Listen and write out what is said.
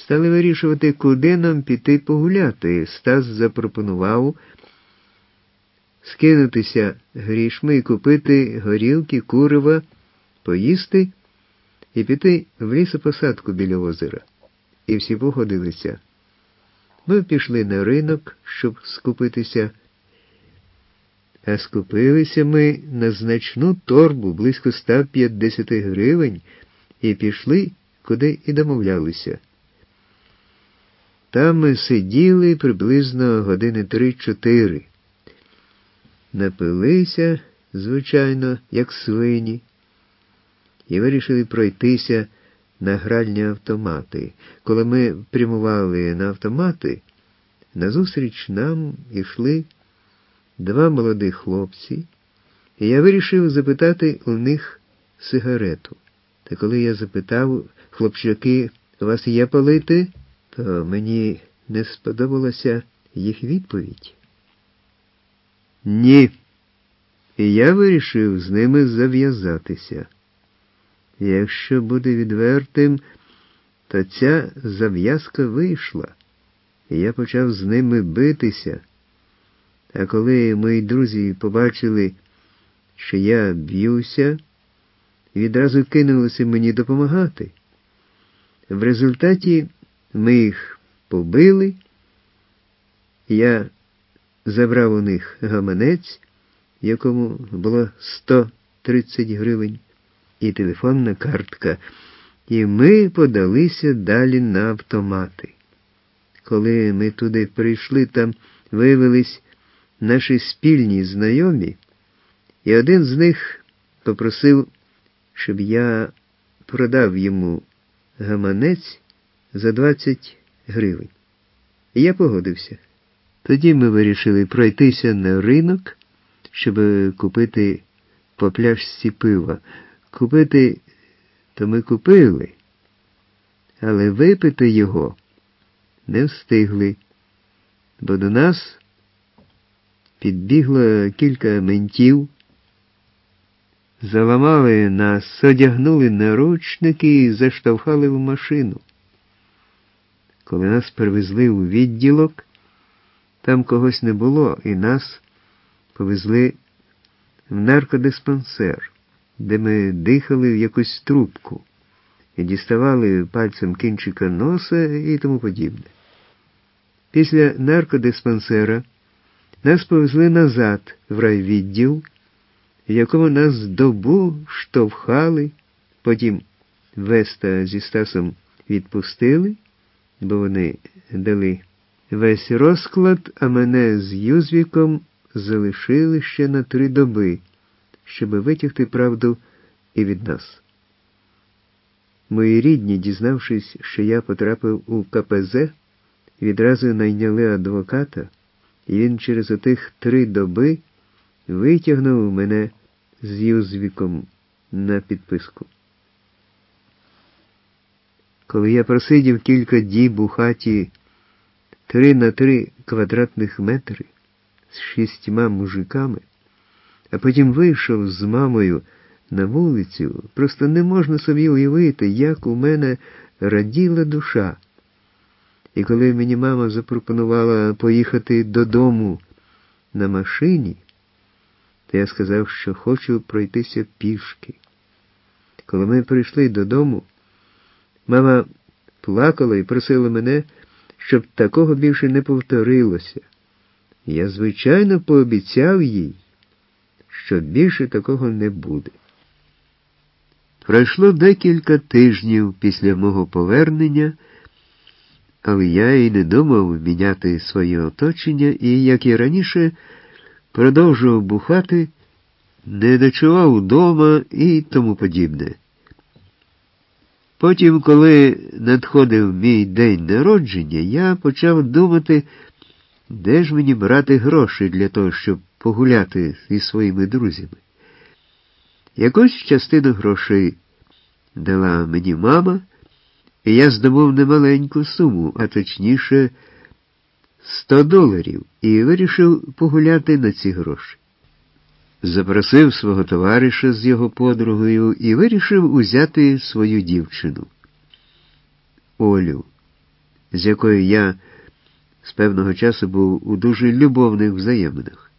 Стали вирішувати, куди нам піти погуляти. Стас запропонував скинутися грішми і купити горілки, курива, поїсти і піти в лісопосадку біля озера. І всі погодилися. Ми пішли на ринок, щоб скупитися. А скупилися ми на значну торбу, близько 150 гривень, і пішли, куди і домовлялися. Там ми сиділи приблизно години 3-4. Напилися, звичайно, як свині, і вирішили пройтися на гральні автомати. Коли ми прямували на автомати, назустріч нам йшли два молодих хлопці, і я вирішив запитати у них сигарету. Та коли я запитав: хлопчаки, у вас є палити? То мені не сподобалася їх відповідь. Ні. І я вирішив з ними зав'язатися. Якщо бути відвертим, то ця зав'язка вийшла, і я почав з ними битися. А коли мої друзі побачили, що я б'юся, відразу кинулися мені допомагати. В результаті ми їх побили, я забрав у них гаманець, в якому було 130 гривень, і телефонна картка, і ми подалися далі на автомати. Коли ми туди прийшли, там виявились наші спільні знайомі, і один з них попросив, щоб я продав йому гаманець за 20 гривень. І я погодився. Тоді ми вирішили пройтися на ринок, щоб купити по пляшці пива. Купити то ми купили, але випити його не встигли, бо до нас підбігло кілька ментів, заламали нас, одягнули наручники і заштовхали в машину. Коли нас привезли у відділок, там когось не було, і нас повезли в наркодиспансер, де ми дихали в якусь трубку і діставали пальцем кінчика носа і тому подібне. Після наркодиспансера нас повезли назад в райвідділ, в якому нас добу штовхали, потім Веста зі Стасом відпустили, бо вони дали весь розклад, а мене з Юзвіком залишили ще на 3 доби, щоб витягти правду і від нас. Мої рідні, дізнавшись, що я потрапив у КПЗ, відразу найняли адвоката, і він через отих 3 доби витягнув мене з Юзвіком на підписку. Коли я просидів кілька діб у хаті 3 на 3 квадратних метри з 6 мужиками, а потім вийшов з мамою на вулицю, просто не можна собі уявити, як у мене раділа душа. І коли мені мама запропонувала поїхати додому на машині, то я сказав, що хочу пройтися пішки. Коли ми прийшли додому, мама плакала і просила мене, щоб такого більше не повторилося. Я, звичайно, пообіцяв їй, що більше такого не буде. Пройшло декілька тижнів після мого повернення, але я і не думав міняти своє оточення і, як і раніше, продовжував бухати, не ночував вдома і тому подібне. Потім, коли надходив мій день народження, я почав думати, де ж мені брати гроші для того, щоб погуляти зі своїми друзями. Якусь частину грошей дала мені мама, і я здобув немаленьку суму, а точніше $100, і вирішив погуляти на ці гроші. Запросив свого товариша з його подругою і вирішив узяти свою дівчину, Олю. з якою я з певного часу був у дуже любовних взаєминах.